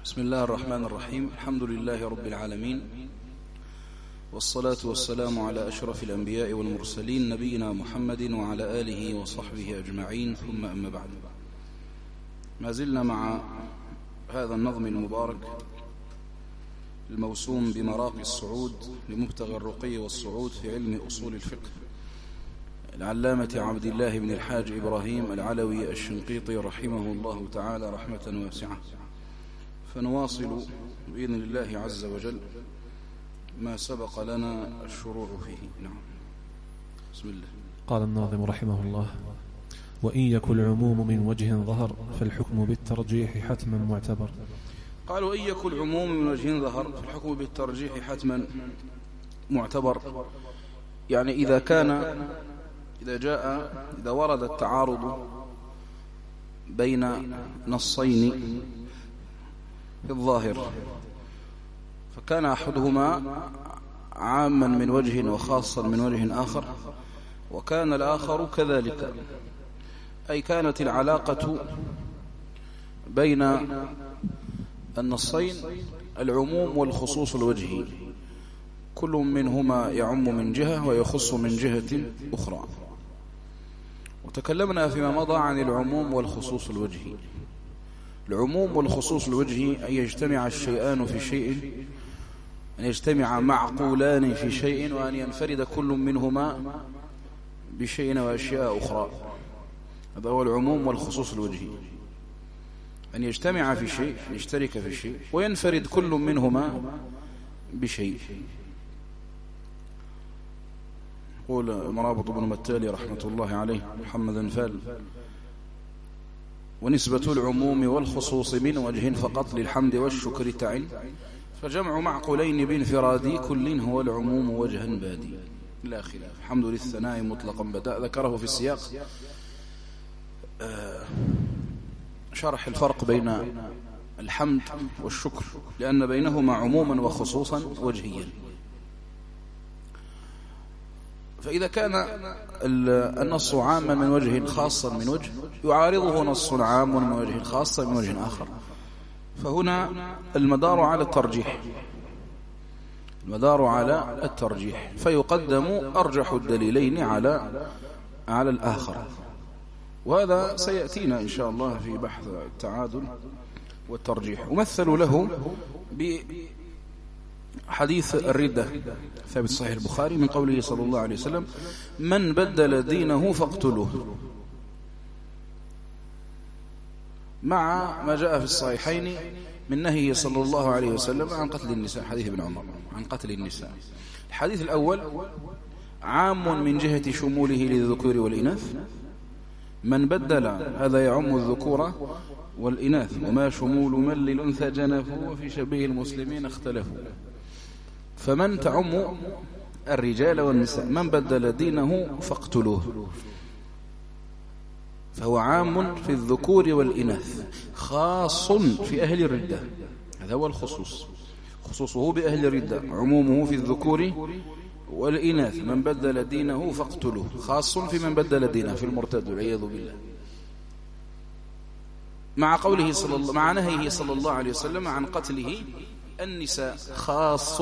بسم الله الرحمن الرحيم. الحمد لله رب العالمين، والصلاة والسلام على أشرف الأنبياء والمرسلين نبينا محمد وعلى آله وصحبه أجمعين، ثم أما بعد. ما زلنا مع هذا النظم المبارك الموسوم بمراقي الصعود لمبتغى الرقي والصعود في علم أصول الفقه العلامة عبد الله بن الحاج إبراهيم العلوي الشنقيطي رحمه الله تعالى رحمة واسعة. فنواصل بإذن الله عز وجل ما سبق لنا الشروع فيه. نعم، بسم الله. قال الناظم رحمه الله: وإن يكن العموم من وجه ظهر فالحكم بالترجيح حتما معتبر. قال: وإن يكن العموم من وجه ظهر فالحكم بالترجيح حتما معتبر. يعني إذا ورد التعارض بين نصين في الظاهر، فكان أحدهما عاما من وجه وخاصا من وجه آخر، وكان الآخر كذلك، أي كانت العلاقة بين النصين العموم والخصوص الوجهي، كل منهما يعم من جهة ويخص من جهة أخرى. وتكلمنا فيما مضى عن العموم والخصوص الوجهي. العموم والخصوص الوجهي أن يجتمع الشيئان في شيء، أن يجتمع معقولان في شيء، وأن ينفرد كل منهما بشيء وأشياء أخرى. هذا هو العموم والخصوص الوجهي، أن يجتمع في شيء، يشترك في شيء، وينفرد كل منهما بشيء. يقول مرابط بن متالي رحمة الله عليه محمد انفال: ونسبة العموم والخصوص من وجه فقط للحمد والشكر تعل، فجمع معقولين بانفراد كل هو العموم وجها بادي. لا خلاف. الحمد للثناء مطلقا بدأ، ذكره في السياق شرح الفرق بين الحمد والشكر، لأن بينهما عموما وخصوصا وجهيا. فإذا كان النص عاما من وجه خاصا من وجه، يعارضه نص عام من وجه خاص من وجه آخر، فهنا المدار على الترجيح، المدار على الترجيح، فيقدم أرجح الدليلين على الآخر. وهذا سيأتينا إن شاء الله في بحث التعادل والترجيح. ومثلوا له بحديث الردة ثابت صحيح البخاري من قوله صلى الله عليه وسلم: من بدل دينه فاقتلوه، مع ما جاء في الصحيحين من نهيه صلى الله عليه وسلم عن قتل النساء، حديث ابن عمر عن قتل النساء. الحديث الأول عام من جهة شموله للذكور والإناث، من بدل هذا يعم الذكور والإناث، وما شمول من للأنثى جنفه وفي شبيه المسلمين اختلفوا، فمن تعم الرجال والنساء. من بدل دينه فاقتلوه، فهو عام في الذكور والإناث، خاص في أهل الردة. هذا هو الخصوص، خصوصه بأهل الردة، عمومه في الذكور والإناث. من بدل دينه فاقتلوه، خاص في من بدل دينه في المرتد والعياذ بالله. مع قوله مع نهيه صلى الله عليه وسلم عن قتله النساء، خاص،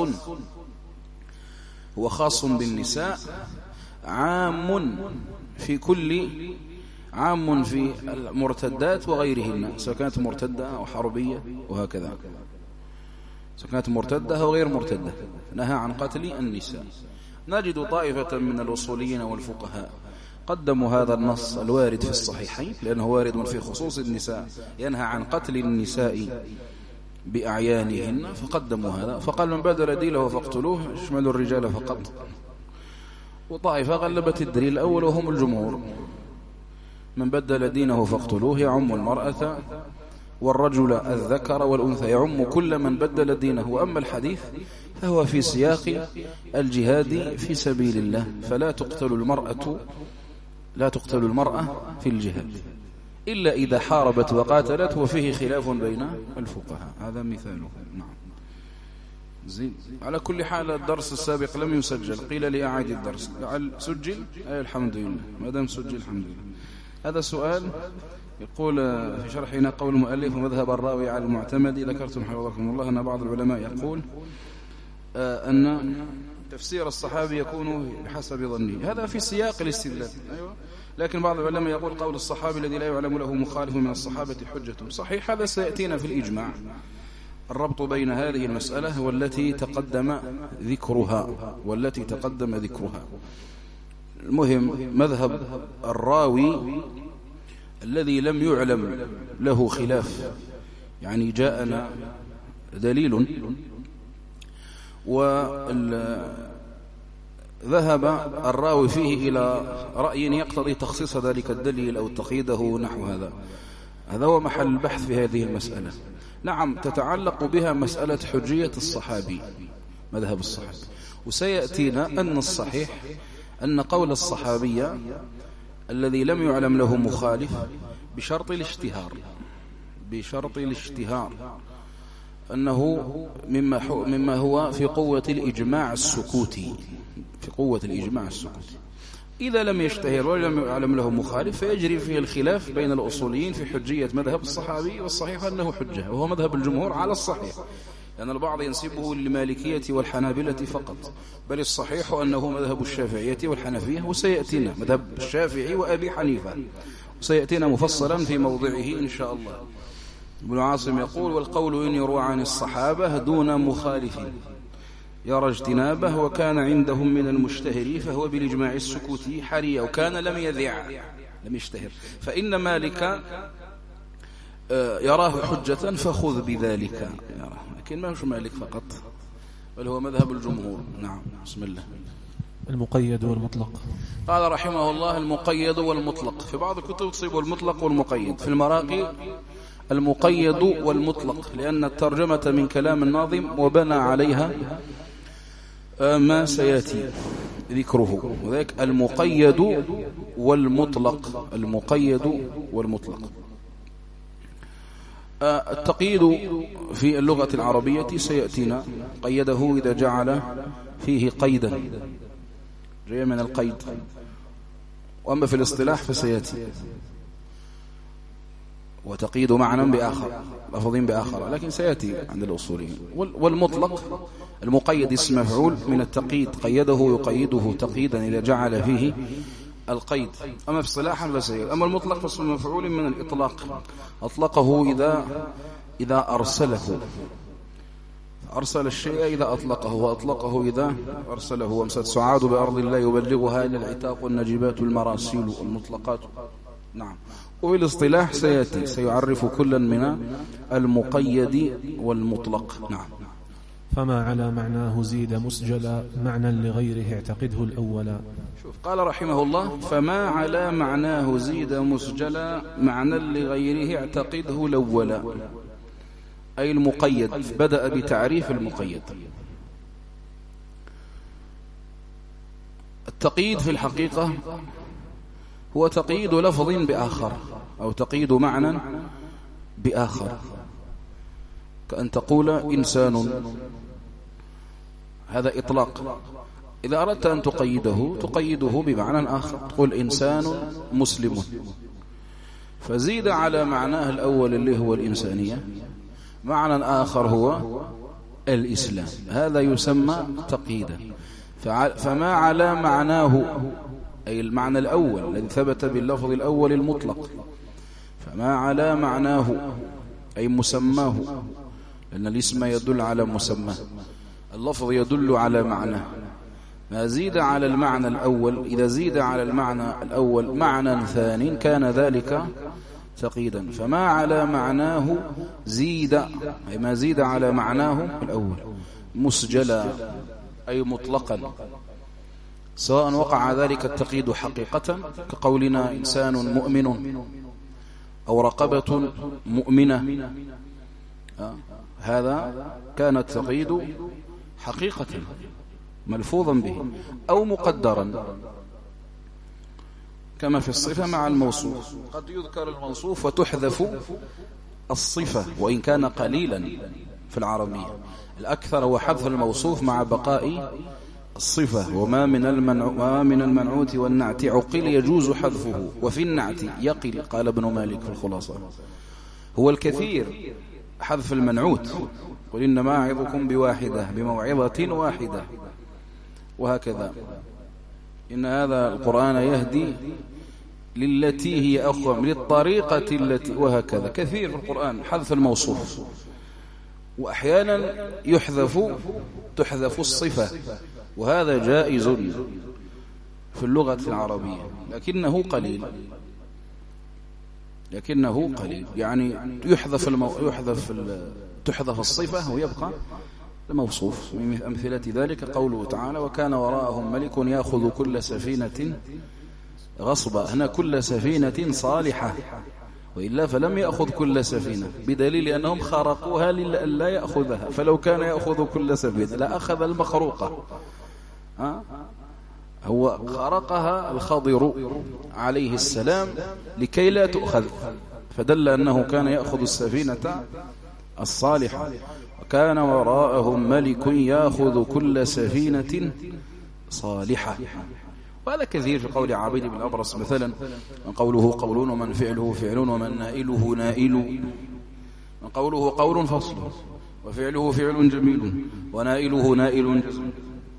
هو خاص بالنساء، عام في عام في المرتدات وغيرهن، سواء كانت مرتدة أو حربية وهكذا، سواء كانت مرتدة أو غير مرتدة، نهى عن قتل النساء. نجد طائفة من الأصوليين والفقهاء قدموا هذا النص الوارد في الصحيحين، لأنه وارد في خصوص النساء، ينهى عن قتل النساء بأعيانهن، فقدموا هذا، فقال: من بدل دينه فاقتلوه يشمل الرجال فقط. وطائفة غلبت الدليل الأول وهم الجمهور، من بدل دينه فاقتلوه يعم المرأة والرجل الذكر والأنثى، يعم كل من بدل دينه. وأما الحديث فهو في سياق الجهاد في سبيل الله، فلا تقتل المرأة في الجهاد إلا إذا حاربت وقاتلت، وفيه خلاف بين الفقهاء. هذا مثاله. نعم، زين. على كل حال الدرس السابق لم يسجل، قيل لي أعيد الدرس، سجل؟ الحمد لله، ما دام سجل الحمد لله. هذا سؤال يقول في شرحنا قول المؤلف ومذهب الراوي على المعتمد. ذكرتم حفظكم الله أن بعض العلماء يقول أن تفسير الصحابي يكون بحسب ظنه، هذا في سياق الاستدلال. أيوة. لكن بعض العلماء يقول قول الصحابي الذي لا يعلم له مخالف من الصحابة حجة. صحيح، هذا سيأتينا في الإجماع الربط بين هذه المسألة والتي تقدم ذكرها. المهم مذهب الراوي الذي لم يعلم له خلاف، يعني جاءنا دليل وذهب الراوي فيه إلى رأي يقتضي تخصيص ذلك الدليل أو تقييده نحو هذا هو محل البحث في هذه المسألة. نعم، تتعلق بها مسألة حجية الصحابي، مذهب الصحابي، وسيأتينا أن الصحيح أن قول الصحابي الذي لم يعلم له مخالف بشرط الاشتهار أنه مما هو في قوة الإجماع السكوتي. إذا لم يشتهر ولم يعلم له مخالف فيجري فيه الخلاف بين الأصوليين في حجية مذهب الصحابي، والصحيح أنه حجة، وهو مذهب الجمهور على الصحيح، لأن البعض ينسبه للمالكية والحنابلة فقط، بل الصحيح أنه مذهب الشافعية والحنفية، وسيأتينا مذهب الشافعي وأبي حنيفة، وسيأتينا مفصلا في موضعه إن شاء الله. ابن عاصم يقول والقول إن يروى عن الصحابة دون مخالف يرى اجتنابه وكان عندهم من المشتهر فهو بالإجماع السكوتي حرية، وكان لم يشتهر، فإن مالك يراه حجة فخذ بذلك، لكن ما هو مالك فقط بل هو مذهب الجمهور. نعم، بسم الله. المقيد والمطلق. قال رحمه الله المقيد والمطلق. في بعض الكتب تصيب المطلق والمقيد، في المراقي المقيد والمطلق، لأن الترجمة من كلام الناظم وبنى عليها ما سيأتي ذكره، وذلك المقيد والمطلق. التقييد في اللغة العربية سيأتينا، قيده إذا جعل فيه قيدا، جاء من القيد، وأما في الاصطلاح فسيأتي وتقييد معنى بآخر، لفظ بآخر، لكن سيأتي عند الأصوليين. والمطلق المقيد اسم مفعول من التقييد، قيده يقيده تقييدا إذا جعل فيه القيد، أما في اصطلاحا فسيأتي. أما المطلق فاسم مفعول من الإطلاق، أطلقه إذا أرسله، أرسل الشيء إذا أطلقه، وأطلقه إذا أرسله. وامسد سعاد بأرض الله يبلغها إلى العتاق والنجبات المراسيل المطلقات. نعم. وبالاصطلاح سيأتي سيعرف كلا من المقيد والمطلق. نعم. فما على معناه زيد مسجلا معنى لغيره اعتقده الأول. قال رحمه الله فما على معناه زيد مسجلا معنى لغيره اعتقده الأول، أي المقيد. بدأ بتعريف المقيد. التقييد في الحقيقة هو تقييد لفظ بآخر أو تقييد معنى بآخر، كأن تقول إنسان، هذا إطلاق. إذا أردت أن تقيده بمعنى آخر، تقول إنسان مسلم، فزيد على معناه الأول اللي هو الإنسانية معنى آخر هو الإسلام، هذا يسمى تقييدا. فما على معناه أي المعنى الأول الذي ثبت باللفظ الأول المطلق، فما على معناه أي مسماه، لأن الاسم يدل على مسمى، اللفظ يدل على معنى. ما زيد على المعنى الأول، إذا زيد على المعنى الأول معنى ثاني كان ذلك تقييدا. فما على معناه زيد أي ما زيد على معناه الأول مسجلا أي مطلقا، سواء وقع ذلك التقييد حقيقة كقولنا إنسان مؤمن أو رقبة مؤمنة، هذا كان التقييد حقيقة ملفوظا به، أو مقدرا كما في الصفة مع الموصوف، قد يذكر الموصوف وتحذف الصفة وإن كان قليلا في العربية. الأكثر هو حذف الموصوف مع بقاء الصفة وما من المنعوت والنعت عقل يجوز حذفه، وفي النعت يقل. قال ابن مالك في الخلاصة: هو الكثير حذف المنعوت، قل إنما أعظكم بواحدة بموعظة واحدة، وهكذا. إن هذا القرآن يهدي للتي هي أقوم، للطريقة التي، وهكذا. كثير في القرآن حذف الموصوف، وأحيانا تحذف الصفة، وهذا جائز في اللغة العربية، لكنه قليل. يعني تحذف الصفة ويبقى الموصوف. من أمثلة ذلك قوله تعالى: وكان وراءهم ملك يأخذ كل سفينة غصبا. هنا كل سفينة صالحة، وإلا فلم يأخذ كل سفينة، بدليل أنهم خرقوها لألا يأخذها، فلو كان يأخذ كل سفينة لأخذ المخروقة. هو خرقها الخضر عليه السلام لكي لا تؤخذ، فدل أنه كان يأخذ السفينة الصالحة. وكان وراءهم ملك يأخذ كل سفينة صالحة. وهذا كثير في قول عبيد بن الأبرص مثلا: من قوله قول، ومن فعله فعل، ومن نائله نائل. من قوله قول فصل، وفعله فعل جميل، ونائله نائل جزم.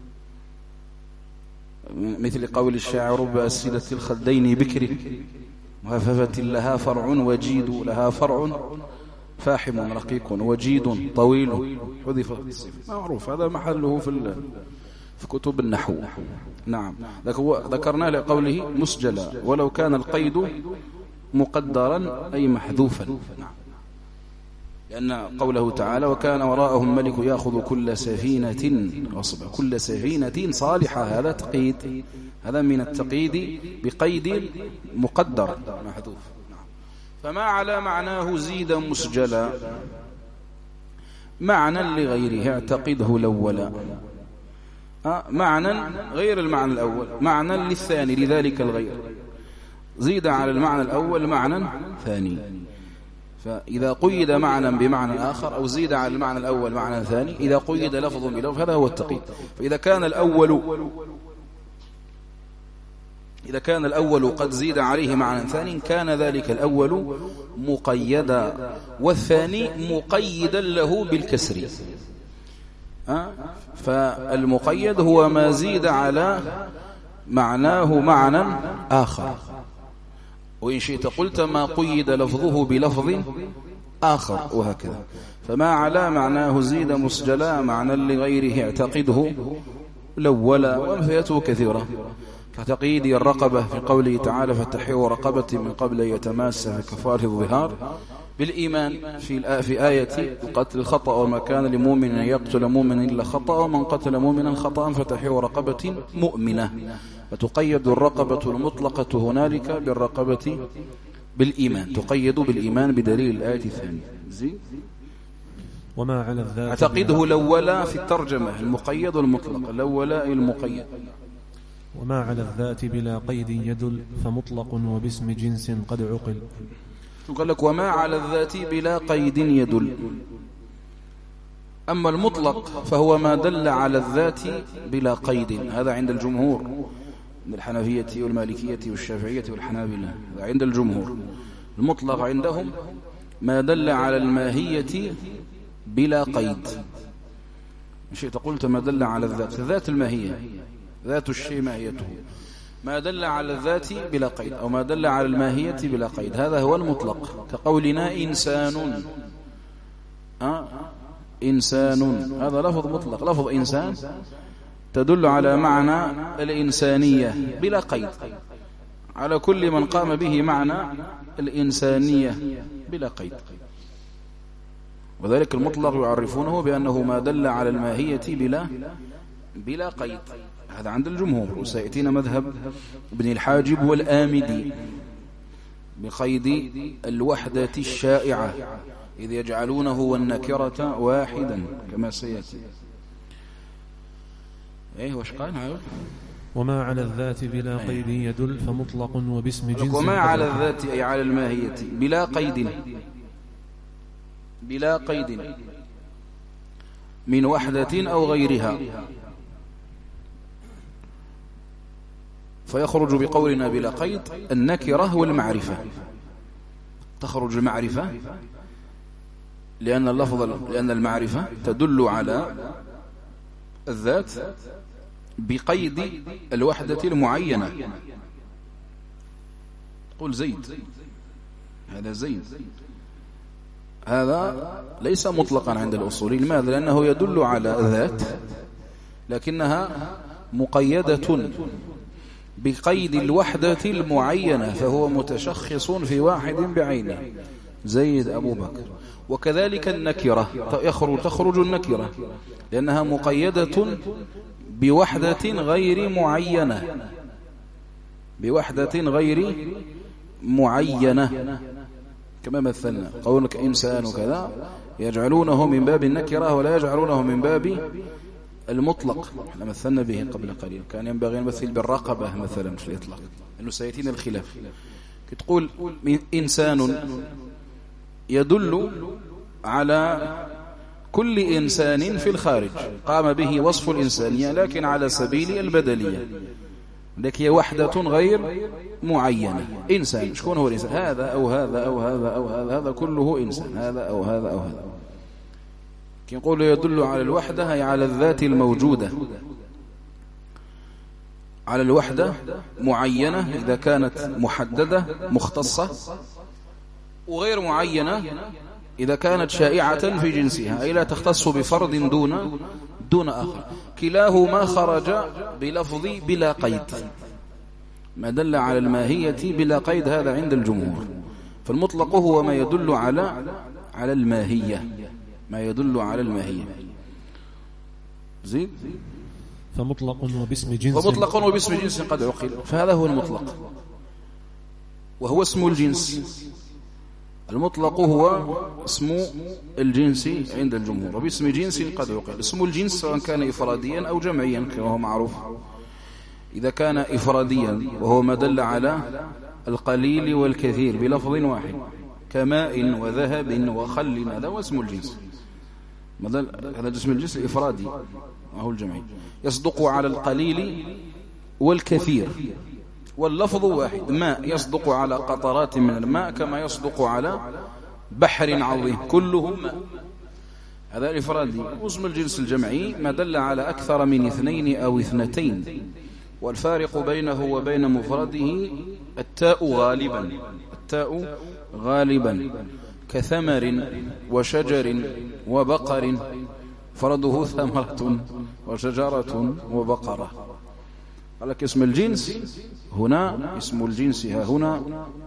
مثل قول الشاعر: رب أسئلة الخدين بكر، مهففة لها فرع وجيد، لها فرع فاحم رقيق وجيد طويل، حذف معروف. هذا محله في كتب النحو. نعم، ذكرنا لقوله مسجلا، ولو كان القيد مقدرا أي محذوفا. نعم، لأن قوله تعالى: وكان وراءهم ملك يأخذ كل سفينة غصبا، كل سفينة صالحة، هذا تقييد، هذا من التقييد بقيد مقدر محذوف. فما على معناه زيد مسجلا، معنى لغيره اعتقده الأول، معنى غير المعنى الأول، معنى للثاني لذلك الغير، زيد على المعنى الأول معنى ثاني. فإذا قيد معنى بمعنى آخر، أو زيد على المعنى الأول معنى ثاني، إذا قيد لفظ بلفظ، هذا هو التقييد. فإذا كان الأول قد زيد عليه معنى ثاني، كان ذلك الأول مقيدا، والثاني مقيدا له بالكسر. فالمقيد هو ما زيد على معناه معنى آخر، وإن شئت قلت ما قيد لفظه بلفظ آخر، وهكذا. فما على معناه زيد مسجلا، معنى لغيره اعتقده الأول. وأمثلته كثيرة، كتقييد الرقبة في قوله تعالى: فتحرير رقبة من قبل أن يتماس كفارة الظهار، بالإيمان في آية قتل الخطأ: وما كان لمؤمن أن يقتل مؤمنا إلا خطأ، ومن قتل مؤمنا خطأ فتحرير رقبة مؤمنة. فتقيد الرقبة المطلقة هنالك بالرقبة بالإيمان، تقيد بالإيمان بدليل الآية الثانية. وما على الذات اعتقده الأول في الترجمة، المقيد والمطلق، الأول المقيد. وما على الذات بلا قيد يدل، فمطلق وباسم جنس قد عقل. قال لك: وما على الذات بلا قيد يدل. أما المطلق فهو ما دل على الذات بلا قيد، هذا عند الجمهور من الحنفية والمالكية والشافعية والحنابلة، هذا عند الجمهور. المطلق عندهم ما دل على الماهية بلا قيد. شئت قلت ما دل على الذات، ذات الماهية، ذات الشيء ماهيته، ما دل على الذات بلا قيد، أو ما دل على الماهية بلا قيد، هذا هو المطلق. كقولنا إنسان، إنسان، هذا لفظ مطلق، لفظ إنسان تدل على معنى الإنسانية بلا قيد، على كل من قام به معنى الإنسانية بلا قيد. وذلك المطلق يعرفونه بأنه ما دل على الماهية بلا قيد، هذا عند الجمهور. وسيأتينا مذهب ابن الحاجب والآمدي بقيد الوحدة الشائعة، إذ يجعلونه والنكرة واحدا كما سيأتي. وش قال؟ وما على الذات بلا قيد يدل، فمطلق وباسم جنس. وما على الذات أي على الماهية بلا قيد، بلا قيد من وحدة أو غيرها، فيخرج بقولنا بلا قيد النكرة والمعرفة. تخرج المعرفة لأن المعرفة تدل على الذات بقيد الوحدة المعينة. قل زيد، هذا زيد، هذا ليس مطلقا عند الأصوليين. لماذا؟ لأنه يدل على ذات لكنها مقيدة بقيد الوحدة المعينة، فهو متشخص في واحد بعينه، زيد أبو بكر. وكذلك النكرة تخرج النكرة لأنها مقيدة بوحدة غير معينة، بوحدة غير معينة. كما مثلنا قولك إنسان وكذا يجعلونه من باب النكرة ولا يجعلونه من باب المطلق. احنا مثلنا به قبل قليل، كان ينبغي نمثل بالرقبة مثلا في الإطلاق، لأنه سيأتينا الخلاف. تقول إنسان يدل على كل إنسان في الخارج قام به وصف الإنسانية لكن على سبيل البدلية، لكن هي وحدة غير معينة. إنسان، شكون هو الإنسان؟ هذا أو هذا أو هذا أو هذا، هذا كله إنسان، هذا أو هذا أو هذا. يقول يدل على الوحدة أي على الذات الموجودة، على الوحدة معينة إذا كانت محددة مختصة، وغير معينة إذا كانت شائعة في جنسها أي لا تختص بفرد دون آخر. كلاهما خرج بلفظ بلا قيد، ما دل على الماهية بلا قيد هذا عند الجمهور. فالمطلق هو ما يدل على الماهية، ما يدل على الماهية. زين. فمطلق وباسم جنس قد عقل، فهذا هو المطلق وهو اسم الجنس. المطلق هو اسم الجنس عند الجمهور، وباسم جنس قد عقل. اسم الجنس سواء كان إفراديا أو جمعيا كما هو معروف. إذا كان إفراديا وهو ما دل على القليل والكثير بلفظ واحد كماء وذهب وخل، هذا هو اسم الجنس. هذا اسم الجنس الإفرادي وهو الجمعي، يصدق على القليل والكثير، واللفظ واحد. ماء يصدق على قطرات من الماء كما يصدق على بحر عظيم، كلهم ماء، هذا الإفرادي. واسم الجنس الجمعي ما دل على أكثر من اثنين أو اثنتين، والفارق بينه وبين مفرده التاء غالبا، التاء غالبا، كثمر وشجر وبقر، فرده ثمرة وشجرة وبقرة. قال لك اسم الجنس هنا، اسم الجنس هنا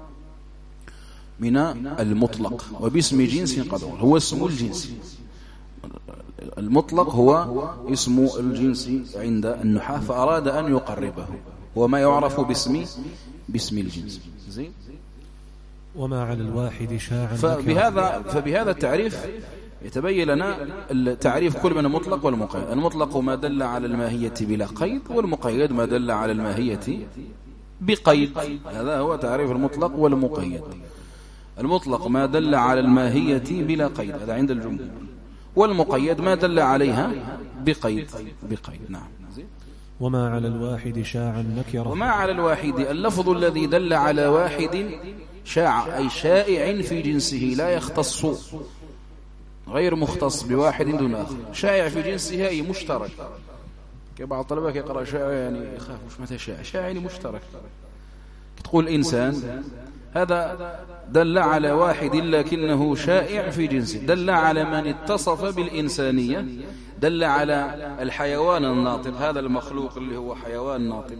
من المطلق، وباسم جنس قد هو اسم الجنس. المطلق هو اسم الجنس عند النحاة، فأراد أن يقربه وما يعرف باسم الجنس. زين. وما على الواحد شاعا. فبهذا التعريف يتبين لنا التعريف كل من المطلق والمقيد. المطلق ما دل على الماهية بلا قيد، والمقيد ما دل على الماهية بقيد. هذا هو تعريف المطلق والمقيد. المطلق ما دل على الماهية بلا قيد، هذا عند الجمهور، والمقيد ما دل عليها بقيد. نعم. وما على الواحد شاعا نكرة. وما على الواحد اللفظ الذي دل على واحد شاع أي شائع في جنسه، لا يختص، غير مختص بواحد دون آخر، شائع في جنسه أي مشترك. بعض الطلبة يقرأ شائع يعني يخاف مش متى شائع يعني مشترك. تقول إنسان هذا دل على واحد لكنه شائع في جنسه، دل على من اتصف بالإنسانية، دل على الحيوان الناطق، هذا المخلوق اللي هو حيوان ناطق،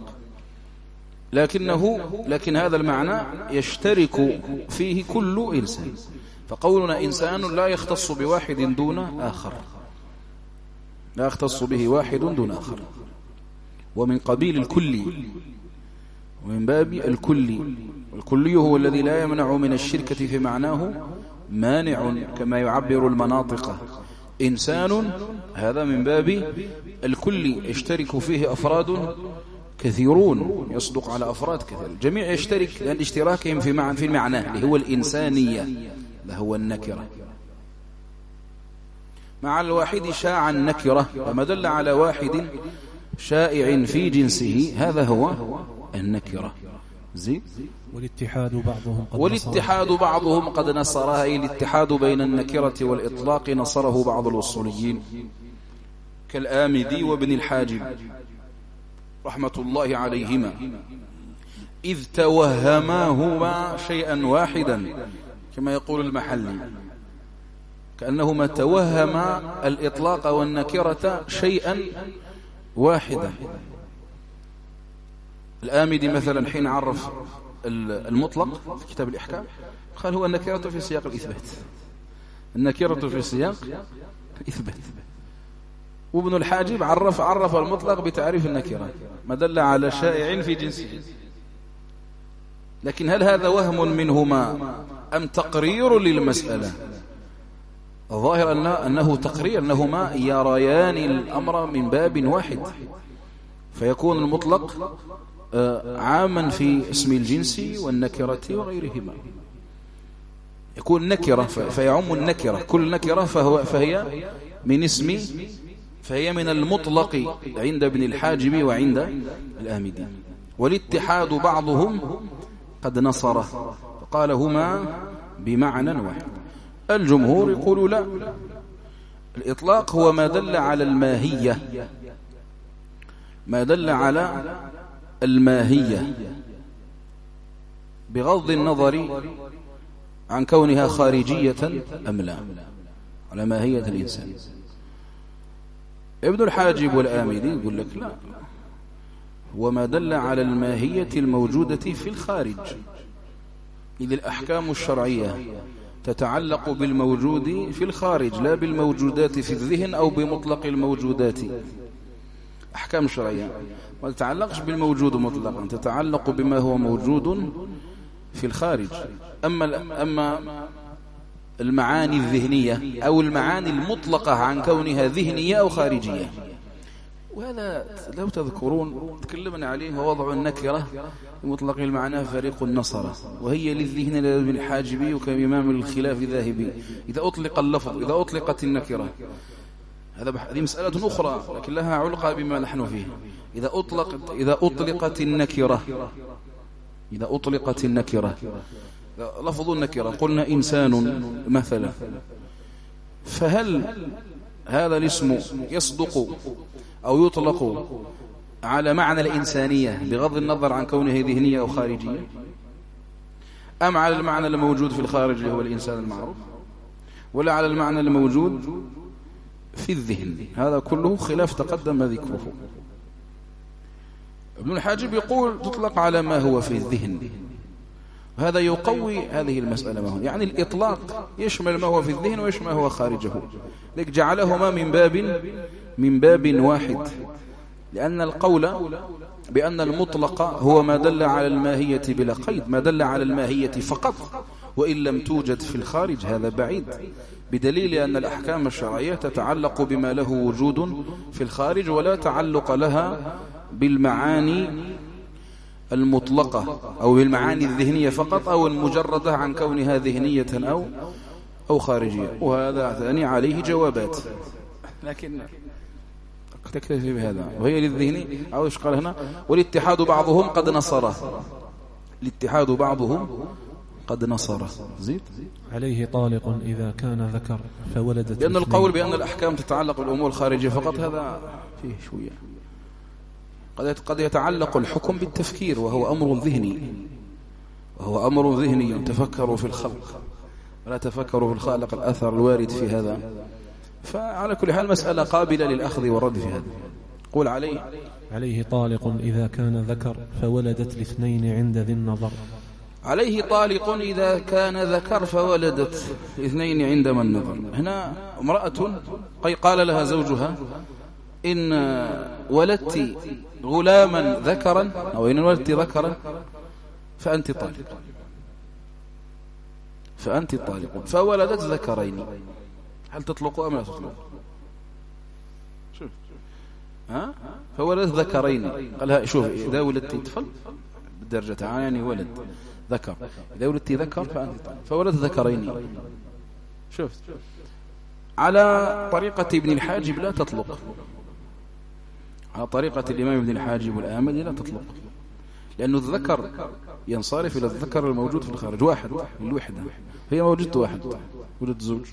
لكن هذا المعنى يشترك فيه كل إنسان. فقولنا إنسان لا يختص بواحد دون آخر، لا يختص به واحد دون آخر، ومن قبيل الكلي، ومن باب الكلي. والكلي هو الذي لا يمنع من الشركة في معناه مانع، كما يعبر المناطق. إنسان هذا من باب الكلي، يشترك فيه أفراد كثيرون، يصدق على أفراد كثير، الجميع يشترك، لأن اشتراكهم في المعنى اللي هو الإنسانية، اللي هو النكرة. مع الواحد شاع النكرة، وما دل على واحد شائع في جنسه، هذا هو النكرة. زيد. والاتحاد بعضهم قد نصرها، أي الاتحاد بين النكرة والإطلاق نصره بعض الأصوليين كالآمدي وابن الحاجب رحمة الله عليهما، إذ توهماهما شيئا واحدا كما يقول المحلي، كأنهما توهما الإطلاق والنكرة شيئا واحدا. الآمدي مثلا حين عرف المطلق في كتاب الإحكام قال هو النكرة في سياق الإثبات، النكرة في سياق الإثبات. وابن الحاجب عرف المطلق بتعريف النكرة، ما دل على شائع في جنسه. لكن هل هذا وهم منهما أم تقرير للمسألة؟ الظاهر أنه تقرير، أنهما يريان الأمر من باب واحد، فيكون المطلق عاما في اسم الجنس والنكرة وغيرهما. يكون نكرة فيعم النكرة، كل نكرة فهي من اسم، فهي من المطلق عند ابن الحاجب وعند الآمدي. والاتحاد بعضهم قد نصره فقال هما بمعنى واحد. الجمهور يقول لا، الإطلاق هو ما دل على الماهية، ما دل على الماهية بغض النظر عن كونها خارجية أم لا، على ماهية الإنسان. ابن الحاجب والآمدي يقول لك لا، وما دل على الماهية الموجودة في الخارج، إذ الأحكام الشرعية تتعلق بالموجود في الخارج لا بالموجودات في الذهن أو بمطلق الموجودات. أحكام شرعية ما تتعلقش بالموجود مطلقا، تتعلق بما هو موجود في الخارج. أما المعاني الذهنية أو المعاني المطلقة عن كونها ذهنية أو خارجية، وهذا لو تذكرون تكلمنا عليه، ووضع النكرة بمطلق المعنى فريق النصرة، وهي للذهن لابن الحاجبي وكإمام الخلاف ذاهبي. إذا أطلق اللفظ، إذا أطلقت النكرة، هذه مسألة أخرى لكن لها علقة بما نحن فيه. إذا أطلقت النكرة لفظ النكرة، قلنا إنسان مثلا، فهل هذا الاسم يصدق أو يطلق على معنى الإنسانية بغض النظر عن كونه ذهنية أو خارجية، أم على المعنى الموجود في الخارج اللي هو الإنسان المعروف، ولا على المعنى الموجود في الذهن؟ هذا كله خلاف تقدم ذكره. ابن الحاجب يقول تطلق على ما هو في الذهن، هذا يقوي هذه المسألة. ما هو يعني الإطلاق يشمل ما هو في الذهن ويشمل ما هو خارجه، لذلك جعلهما من باب واحد، لأن القول بأن المطلق هو ما دل على الماهية بلا قيد، ما دل على الماهية فقط وإن لم توجد في الخارج، هذا بعيد، بدليل أن الأحكام الشرعية تتعلق بما له وجود في الخارج ولا تعلق لها بالمعاني المطلقة أو بالمعاني الذهنية فقط أو المجردة عن كونها ذهنية أو خارجية. وهذا ثاني عليه جوابات، لكن تكتفي بهذا. وهي للذهن أو إيش قال هنا؟ والاتحاد بعضهم قد نصره، الاتحاد بعضهم قد نصره. زيد. عليه طالق إذا كان ذكر فولدت. لأن القول بأن الأحكام تتعلق بالأمور الخارجية فقط هذا فيه شوية. قد يتعلق الحكم بالتفكير وهو أمر ذهني، تفكروا في الخلق ولا تفكروا في الخالق، الأثر الوارد في هذا. فعلى كل حال مسألة قابلة للأخذ والرد في هذا. قول عليه طالق إذا كان ذكر فولدت الاثنين عند ذي النظر. عليه طالق إذا كان ذكر فولدت اثنين عندما النظر. هنا امرأة قال لها زوجها إن ولدت غلاما ذكرا أو إن ولدت ذكرا فأنت طالق، فولدت ذكرين، هل تطلق أم لا تطلق؟ شوف فولدت ذكرين، قالها شوف إذا ولدت طفل بالدرجة يعني ولد ذكر، إذا ولدت ذكر فأنت طالق، فولدت ذكرين. شوف على طريقة ابن الحاجب لا تطلق، على طريقة الإمام ابن الحاجب والآمدي لا تطلق، لأنه الذكر ينصرف إلى الذكر الموجود في الخارج، واحد الوحدة، هي موجودة واحد، وجود زوج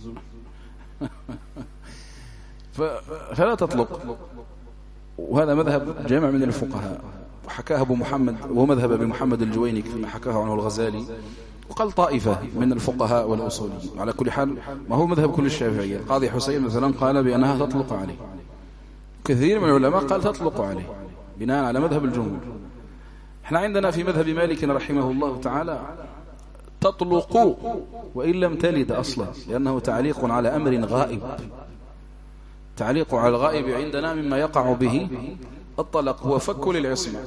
فلا تطلق. وهذا مذهب جمع من الفقهاء، وحكاه أبو محمد، وهو مذهب أبي محمد الجويني كما حكاه عنه الغزالي، وقال طائفة من الفقهاء والأصوليين. على كل حال ما هو مذهب كل الشافعية. القاضي حسين مثلا قال بأنها تطلق عليه، كثير من العلماء قال تطلق عليه بناء على مذهب الجمهور. احنا عندنا في مذهب مالك رحمه الله تعالى تطلق وإن لم تلد أصلا، لأنه تعليق على أمر غائب. تعليق على الغائب عندنا مما يقع به الطلق هو فك للعصمة.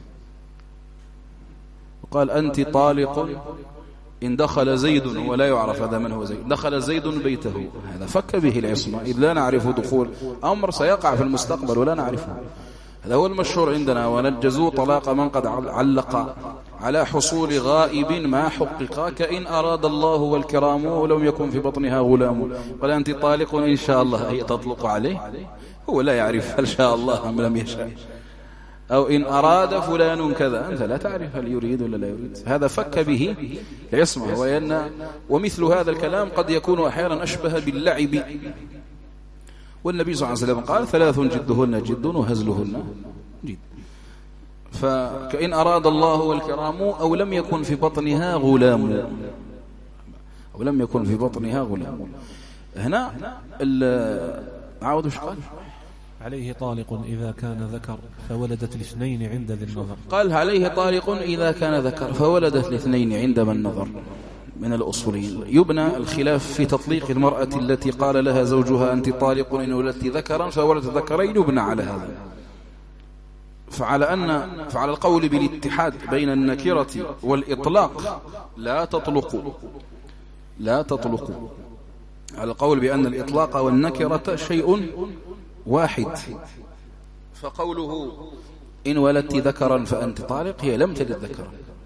وقال أنت طالق إن دخل زيد، ولا يعرف هذا من هو زيد، دخل زيد بيته، هذا فك به العصمة، إذ لا نعرف دخول أمر سيقع في المستقبل ولا نعرفه. هذا هو المشهور عندنا. ونجزوا طلاق من قد علق على حصول غائب ما حقق، كإن أراد الله والكرام ولم يكن في بطنها غلام. قال أنت طالق إن شاء الله، هي تطلق عليه، هو لا يعرف هل شاء الله أم لم يشاء. أو إن أراد فلان كذا، أنت لا تعرف هل يريد ولا لا يريد. هذا فك به العصمة. ومثل هذا الكلام قد يكون أحيانا أشبه باللعب. والنبي صلى الله عليه وسلم قال 3 جدهن جد وهزلهن جد. فكأن أراد الله والكرام أو لم يكن في بطنها غلام، أو لم يكن في بطنها غلام. هنا عاود وش قال؟ عليه طالق إذا كان ذكر فولدت الاثنين عند ذي النظر. قال عليه طالق إذا كان ذكر فولدت الاثنين عند من النظر. من الأصوليين يبنى الخلاف في تطليق المرأة التي قال لها زوجها أنت طالق إن ولدت ذكرا فولدت ذكرين، يبنى على هذا. فعلى القول بالاتحاد بين النكرة والإطلاق لا تطلق على القول بأن الإطلاق والنكرة شيء واحد. فقوله إن ولدت ذكرا فأنت طالق هي لم تلد ذكرا،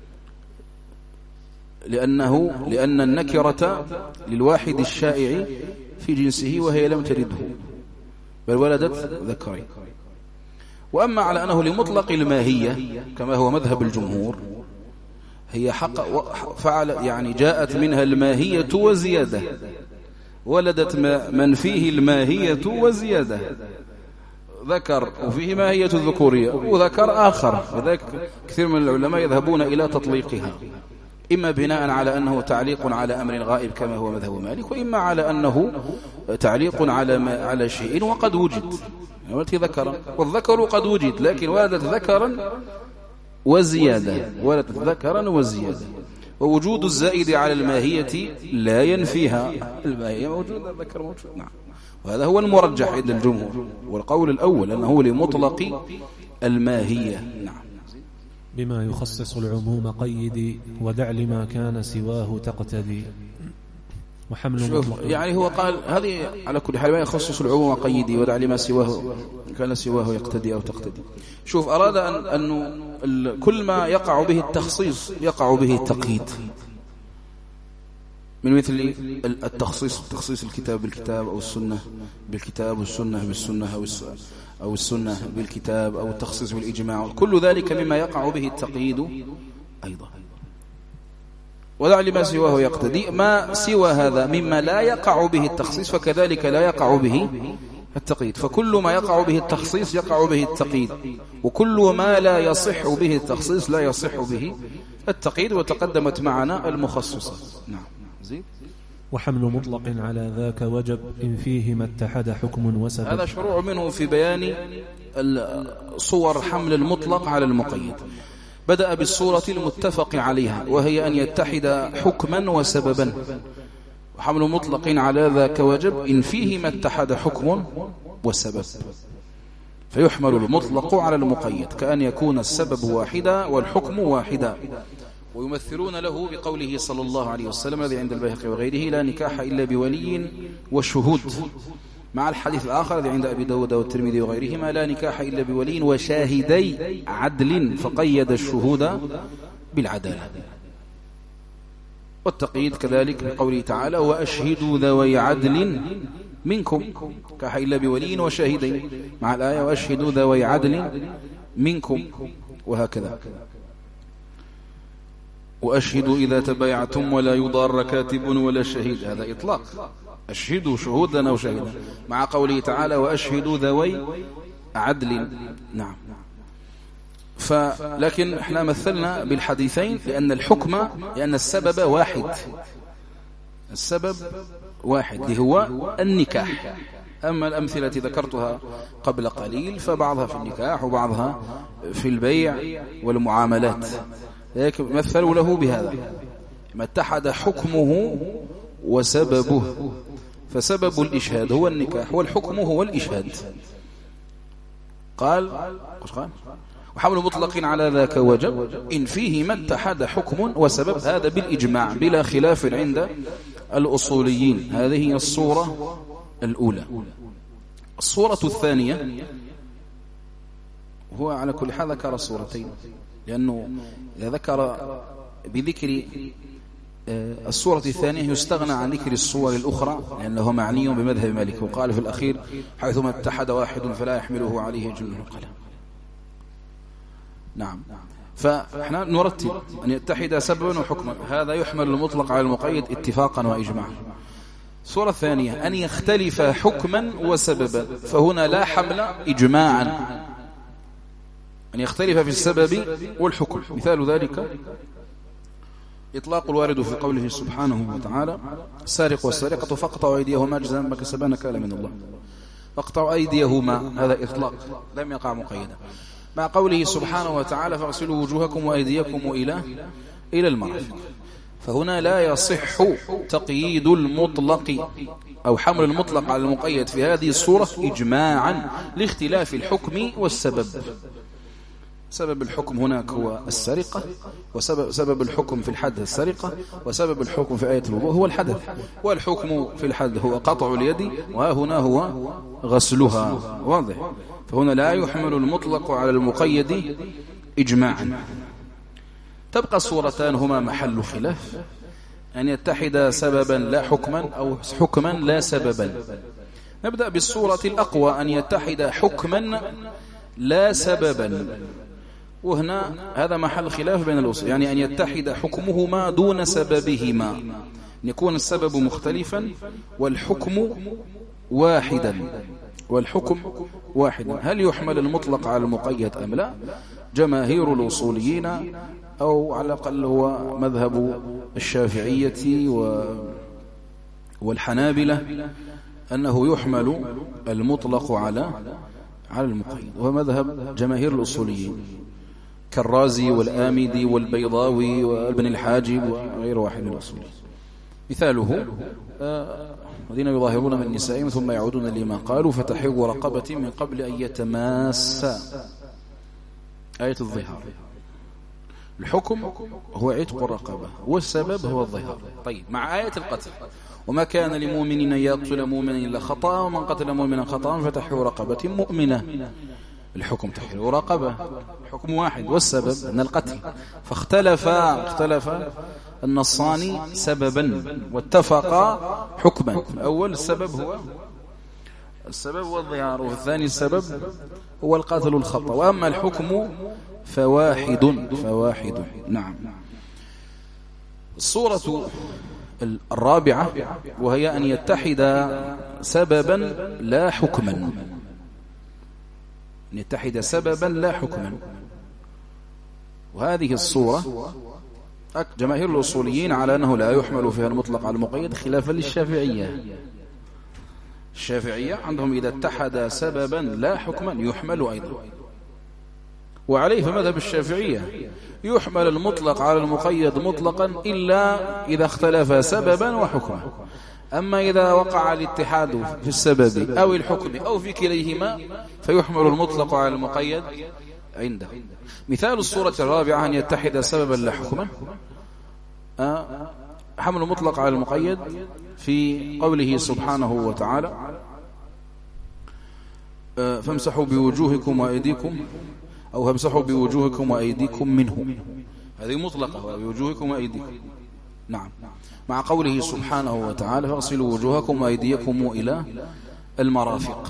لأن النكرة للواحد الشائع في جنسه وهي لم تلده، بل ولدت ذكرين. وأما على أنه لمطلق الماهية كما هو مذهب الجمهور، هي فعل يعني جاءت منها الماهية وزيادة، ولدت من فيه الماهية وزيادة، ذكر وفيه ماهية الذكورية وذكر آخر. لذلك كثير من العلماء يذهبون إلى تطليقها، إما بناء على أنه تعليق على أمر غائب كما هو مذهب مالك، وإما على أنه تعليق على شيء وقد وجد. ولدت ذكرا والذكر قد وجد، لكن ولدت ذكرا وزيادة، ولدت ذكرا وزيادة. ووجود الزائد على الماهية لا ينفيها، الماهية موجودة الذكر موجود. نعم، وهذا هو المرجح عند الجمهور، والقول الأول أنه لمطلق الماهية. نعم. بما يخصص العموم قيدي ودع لما كان سواه تقتدي. وحمل يعني هو قال هذه على كل حال ما يخصص العموم قيدي ودع لما كان سواه يقتدي أو تقتدي. شوف، أراد أن كل ما يقع به التخصيص يقع به التقييد، من مثل تخصيص الكتاب بالكتاب أو السنة بالكتاب والسنة بالسنة أو السنة بالكتاب أو التخصيص بالإجماع، كل ذلك مما يقع به التقييد أيضا. ودع لما سواه يقتدي، ما سوى هذا مما لا يقع به التخصيص فكذلك لا يقع به التقييد. فكل ما يقع به التخصيص يقع به التقييد، وكل ما لا يصح به التخصيص لا يصح به التقييد. وتقدمت معنا المخصصات. نعم. زيد. وحمل مطلق على ذاك وجب إن فيه ما اتحد حكم وسبب. هذا شروع منه في بيان صور حمل المطلق على المقيد. بدأ بالصورة المتفق عليها، وهي أن يتحد حكما وسببا. وحمل مطلق على ذاك وجب إن فيه ما اتحد حكم وسبب، فيحمل المطلق على المقيد كأن يكون السبب واحدا والحكم واحدا. ويمثلون له بقوله صلى الله عليه وسلم الذي عند البيهقي وغيره لا نكاح إلا بولي وشهود، مع الحديث الآخر الذي عند أبي داود والترمذي وغيرهما لا نكاح إلا بولي وشاهدي عدل، فقيد الشهود بالعدالة. والتقييد كذلك بقوله تعالى وأشهدوا ذوي عدل منكم، نكاح إلا بولي وشاهدين، مع الآية وأشهدوا ذوي عدل منكم، وهكذا. وأشهدوا إذا تبايعتم ولا يضار كاتب ولا شهيد، هذا إطلاق، أشهدوا شهودنا وشهيدا، مع قوله تعالى وأشهدوا ذوي عدل. نعم. لكن احنا مثلنا بالحديثين لأن السبب واحد، السبب واحد اللي هو النكاح. أما الأمثلة التي ذكرتها قبل قليل فبعضها في النكاح وبعضها في البيع والمعاملات، مثلوا له بهذا ما اتحد حكمه وسببه، فسبب الإشهاد هو النكاح والحكم هو الإشهاد. قال وحمل مطلق على ذاك وجب إن فيه ما اتحد حكم وسبب، هذا بالإجماع بلا خلاف عند الأصوليين. هذه هي الصورة الأولى. الصورة الثانية، هو على كل حال ذكر الصورتين، لأنه إذا ذكر بذكر الصورة الثانية يستغنى عن ذكر الصور الأخرى، لأنه معني بمذهب مالك، وقال في الأخير حيثما اتحد واحد فلا يحمله عليه جميع القلم. نعم. فإحنا نرتب أن يتحد سببا وحكما، هذا يحمل المطلق على المقيد اتفاقا وإجماعا. الصورة الثانية أن يختلف حكما وسببا، فهنا لا حمل إجماعا، أن يختلف في السبب والحكم. مثال ذلك إطلاق الوارد في قوله سبحانه وتعالى السارق والسارقة فاقطعوا أيديهما جزاء بما كسبا نكالا من الله، فاقطعوا أيديهما، هذا إطلاق لم يقع مقيدا، مع قوله سبحانه وتعالى فاغسلوا وجوهكم وأيديكم إلى المرافق. فهنا لا يصح تقييد المطلق أو حمل المطلق على المقيد في هذه الصورة إجماعا لاختلاف الحكم والسبب. سبب الحكم هناك هو السرقة، وسبب الحكم في الحد السرقة، وسبب الحكم في آية الوضوء هو الحدث، والحكم في الحد هو قطع اليد، وهنا هو غسلها. واضح؟ فهنا لا يحمل المطلق على المقيد إجماعا. تبقى الصورتان هما محل خلاف، أن يتحد سببا لا حكما أو حكما لا سببا. نبدأ بالصورة الأقوى، أن يتحد حكما لا سببا، وهنا هذا محل خلاف بين الأصول، يعني أن يتحد حكمهما دون سببهما، أن يكون السبب مختلفا والحكم واحدا، هل يحمل المطلق على المقيد أم لا؟ جماهير الأصوليين أو على الأقل هو مذهب الشافعية والحنابلة أنه يحمل المطلق على المقيد، وهو مذهب جماهير الأصوليين كالرازي والآمدي والبيضاوي وابن الحاجب وغير واحد من الأصوليين. مثاله الذين يظاهرون من نسائهم ثم يعودون لما قالوا فتحرير رقبة من قبل أن يتماسا، آية الظهار. الحكم هو عتق الرقبة والسبب هو الظهار. طيب، مع آية القتل وما كان لمؤمن أن يقتل مؤمنا إلا خطأ ومن قتل مؤمنا خطأ فتحرير رقبة مؤمنة. الحكم تحرير رقبة، الحكم واحد، والسبب أن القتل. فاختلف النصان سببا واتفقا حكما. أول السبب هو الظهار، والثاني السبب هو القتل الخطأ، وأما الحكم فواحد. نعم. الصورة الرابعة وهي أن يتحد سببا لا حكما، أن يتحد سببا لا حكما. وهذه الصورة جماهير الأصوليين على أنه لا يحمل فيها المطلق على المقيد، خلافا للشافعية. الشافعية عندهم إذا اتحد سببا لا حكما يحمل أيضا، وعليه فمذهب الشافعية يحمل المطلق على المقيد مطلقا إلا إذا اختلف سببا وحكما. أما إذا وقع الاتحاد في السبب أو الحكم أو في كليهما فيحمل المطلق على المقيد عنده. مثال الصورة الرابعة أن يتحد سببا لا حكما، حمل المطلق على المقيد في قوله سبحانه وتعالى فامسحوا بوجوهكم وأيديكم، أو همسحوا بوجوهكم وأيديكم منه، هذه مطلقة، بوجوهكم وأيديكم. نعم. مع قوله سبحانه وتعالى فاغسلوا وجوهكم وأيديكم إلى المرافق.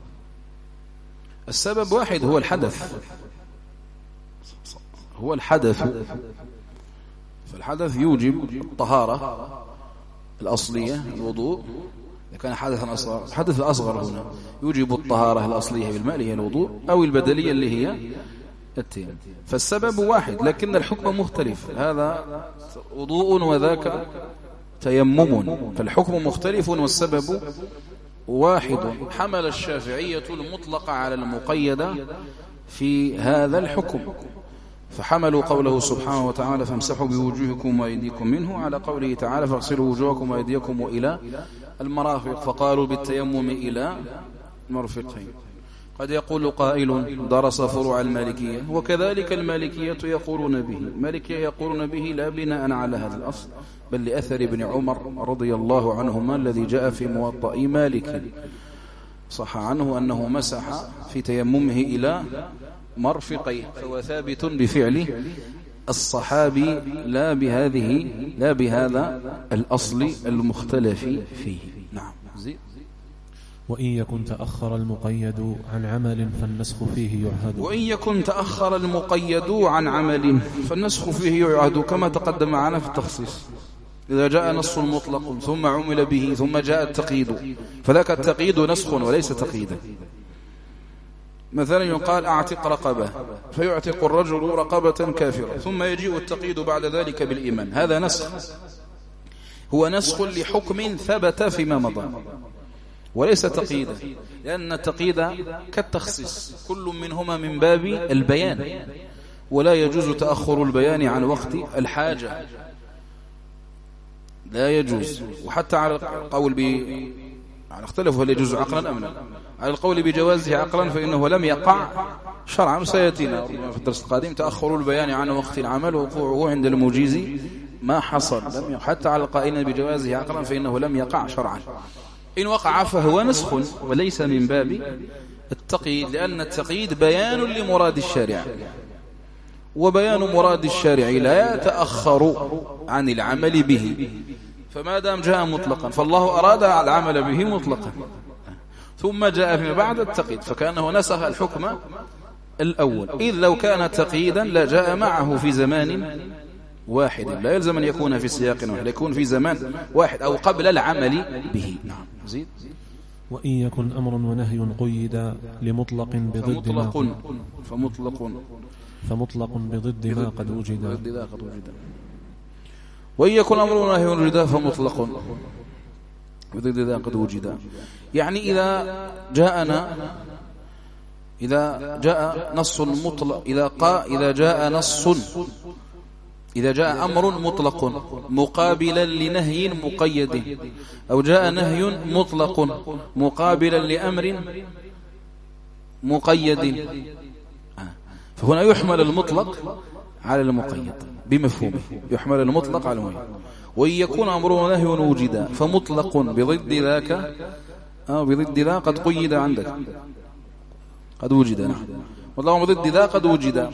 السبب واحد، هو الحدث. فالحدث يوجب الطهارة الأصلية الوضوء إذا كان حدثا أصغر. الحدث الأصغر هنا يوجب الطهارة الأصلية بالماء هي الوضوء، أو البدلية اللي هي التيمم. فالسبب واحد لكن الحكم مختلف، هذا وضوء وذاك تيمم، فالحكم مختلف والسبب واحد. حمل الشافعية المطلق على المقيدة في هذا الحكم، فحملوا قوله سبحانه وتعالى فامسحوا بوجوهكم وأيديكم منه على قوله تعالى فاغسلوا وجوهكم وأيديكم إلى المرافق، فقالوا بالتيمم إلى مرفقين. قد يقول قائل درس فروع المالكية، وكذلك المالكية يقولون به، المالكية يقولون به لا بناء على هذا الأصل، بل لأثر ابن عمر رضي الله عنهما الذي جاء في موطأ مالك، صح عنه أنه مسح في تيممه إلى مرفقين، فهو ثابت بفعل الصحابي لا بهذا الأصل المختلف فيه. نعم. وإن يكن تأخر المقيد عن عمل فالنسخ فيه يعهد. وإن يكن تأخر المقيد عن عمل فالنسخ فيه يعهد كما تقدم معنا في التخصيص. إذا جاء نص مطلق ثم عمل به ثم جاء التقييد فذاك التقييد نسخ وليس تقييدا. مثلا يقال أعتق رقبة فيعتق الرجل رقبة كافرة ثم يجيء التقييد بعد ذلك بالإيمان، هذا نسخ، هو نسخ لحكم ثبت فيما مضى وليس تقييدا، لأن التقييد كالتخصيص كل منهما من باب البيان، ولا يجوز تأخر البيان عن وقت الحاجة، لا يجوز. وحتى على القول على اختلفوا هل يجوز عقلا أم لا، على القول بجوازه عقلا فإنه لم يقع شرعا، سيأتينا في الدرس القادم تأخر البيان عن وقت العمل وقوعه عند المجيز ما حصل، حتى على القائلين بجوازه عقلا فإنه لم يقع شرعا. إن وقع فهو نسخ وليس من باب التقييد، لأن التقييد بيان لمراد الشارع، وبيان مراد الشارع لا يتأخر عن العمل به، فما دام جاء مطلقا فالله أراد العمل به مطلقا ثم جاء فيما بعد التقييد، فكأنه نسخ الحكم الأول، إذ لو كان تقييدا لجاء معه في زمان واحد، لا يلزم أن يكون في سياق واحد، يكون في زمان واحد أو قبل العمل به. نعم. زيد. وإن يكن أمر ونهي قيد لمطلق بضد فمطلق بضد ما قد وجد. وإن يكن أمر ونهي وجد فمطلق بضد ذا قد وجد، يعني إذا جاء نص مطلق، إذا جاء أمر مطلق مقابلا لنهي مقيد، أو جاء نهي مطلق مقابلا لأمر مقيد، فهنا يحمل المطلق على المقيد بمفهومه، يحمل المطلق على المقيد. وإن يكون أمر ونهي وجد فمطلق بضد ذاك بضد ذا قد قيد عندك قد وجد. نعم. والله بضد ذا قد وجد،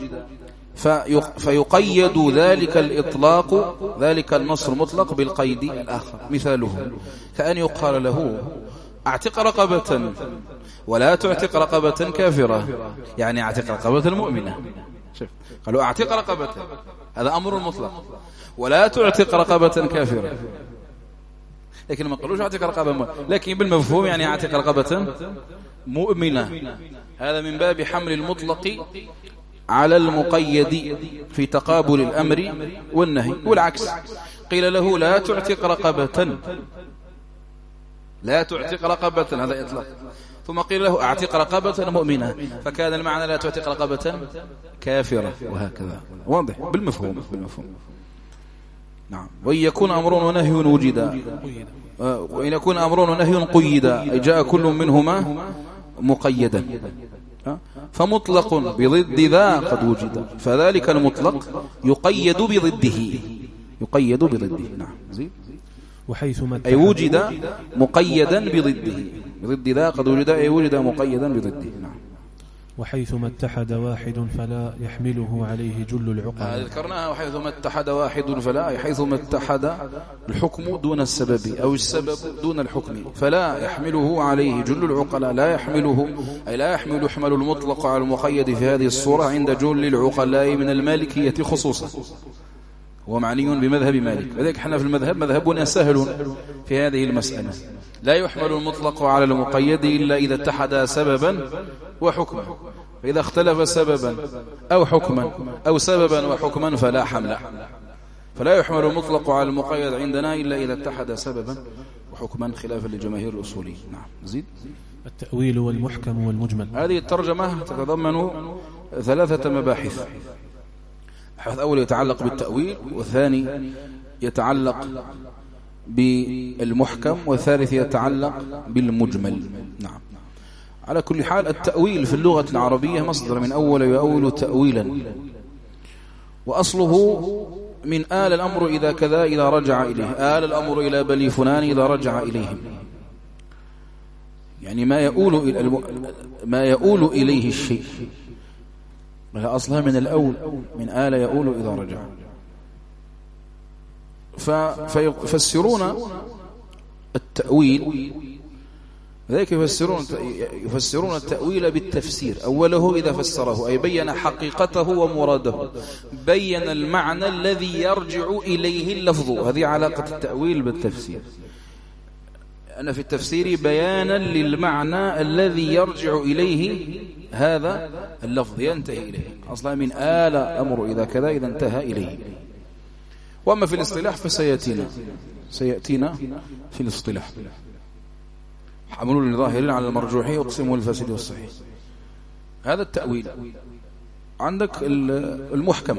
فيقيد ذلك الإطلاق، ذلك النص المطلق بالقيد الآخر. مثاله كأن يقال له اعتق رقبة ولا تعتق رقبة كافرة، يعني اعتق رقبة المؤمنة. قالوا اعتق رقبة، هذا أمر مطلق، ولا تعتق رقبة كافرة، لكن ما قالوش اعتق رقبة، لكن بالمفهوم يعني اعتق رقبة مؤمنة. هذا من باب حمل المطلق على المقيد في تقابل الأمر والنهي، والعكس قيل له لا تعتق رقبة، لا تعتق رقبة، هذا إطلاق، ثم قيل له اعتق رقبة مؤمنة، فكان المعنى لا تعتق رقبة كافرة، وهكذا واضح بالمفهوم. نعم. وإن يكون أمر ونهي وجد، وإن يكون أمر ونهي قيد، أي جاء كل منهما مقيدا، فمطلق بضد ذا قد وجد، فذلك المطلق يقيد بضده. نعم. وحيثما أي وجد مقيدا بضد ذا قد وجد، أي وجد مقيدا بضده. نعم. وحيثما اتحد واحد فلا يحمله عليه جل العقل. ذكرناها. وحيثما اتحد واحد فلا، حيثما اتحد الحكم دون السبب أو السبب دون الحكم فلا يحمله عليه جل العقل، لا يحمله أي لا يحمل حمل المطلق على المقيد في هذه الصورة عند جل العقلاء من المالكية خصوصا. هو معني بمذهب مالك. لذلك احنا في المذهب مذهبنا سهل في هذه المسألة، لا يحمل المطلق على المقيد إلا إذا اتحد سببا وحكما، فإذا اختلف سببا أو حكما أو سببا وحكما فلا حمل، فلا يحمل المطلق على المقيد عندنا إلا إذا اتحد سببا وحكما خلافا لجماهير الأصوليين. نعم. زيد. التأويل والمحكم والمجمل. هذه الترجمة تتضمن 3 مباحث. البحث الأول يتعلق بالتأويل، والثاني يتعلق بالمحكم، والثالث يتعلق بالمجمل. نعم. على كل حال التأويل في اللغة العربية مصدر من أول يؤول تأويلا، وأصله من آل الأمر إذا كذا إذا رجع إليه، آل الأمر إلى بني فلان إذا رجع إليهم، يعني ما يؤول إليه الشيء، أصلها من الأول، من آل يؤول إذا رجع. فيفسرون التأويل، ذلك يفسرون التأويل بالتفسير. أوله إذا فسره أي بين حقيقته ومراده، بين المعنى الذي يرجع إليه اللفظ. هذه علاقة التأويل بالتفسير، أن في التفسير بيانا للمعنى الذي يرجع إليه هذا اللفظ ينتهي إليه، أصلا من آل أمر إذا كذا إذا انتهى إليه. وأما في الاصطلاح سيأتينا في الاصطلاح. حملوا للظاهرين على المرجوح وقسموا الفاسد والصحيح. هذا التأويل. عندك المحكم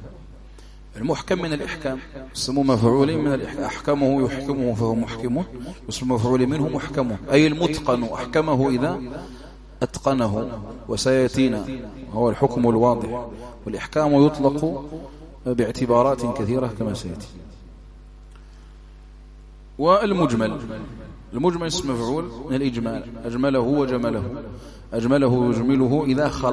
من الإحكام، اسمه مفعول من الإحكام، أحكمه يحكمه فهو محكمه، اسمه مفعول منه محكمه، أي المتقن، أحكمه إذا أتقنه. وسيأتينا هو الحكم الواضح، والإحكام يطلق باعتبارات كثيرة كما سيأتي. والمجمل اسم مفعول من الإجمال، أجمله وجمله، أجمله يجمله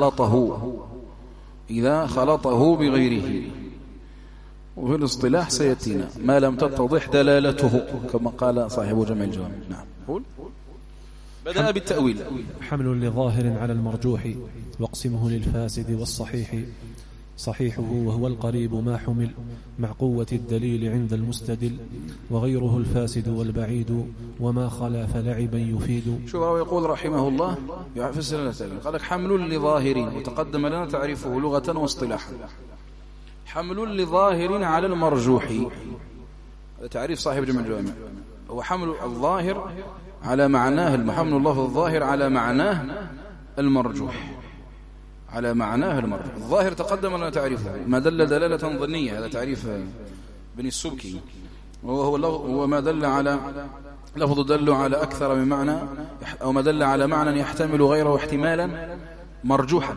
إذا خلطه بغيره. وفي الاصطلاح سيأتينا ما لم تتضح دلالته كما قال صاحب جمع الجوامع. نعم. بدأ بالتأويل. حمل لظاهر على المرجوح واقسمه للفاسد والصحيح. صحيحه وهو القريب ما حمل مع قوة الدليل عند المستدل، وغيره الفاسد والبعيد وما خلا فلعبا يفيد. شوف هو يقول رحمه الله يفسر لنا التأويل، قال لك حمل لظاهر، وتقدم لنا تعريفه لغة واصطلاحا. حمل لظاهر على المرجوح، هذا تعريف صاحب جمع الجوامع، هو حمل الظاهر على معناه، حمل اللفظ الظاهر على معناه المرجوح، على معناه المرجوح. الظاهر تقدم لنا تعريفه، ما دل دلالة ظنية، هذا تعريف بن السبكي، وهو ما دل على لفظ دل على أكثر من معنى، أو ما دل على معنى يحتمل غيره احتمالا مرجوحا.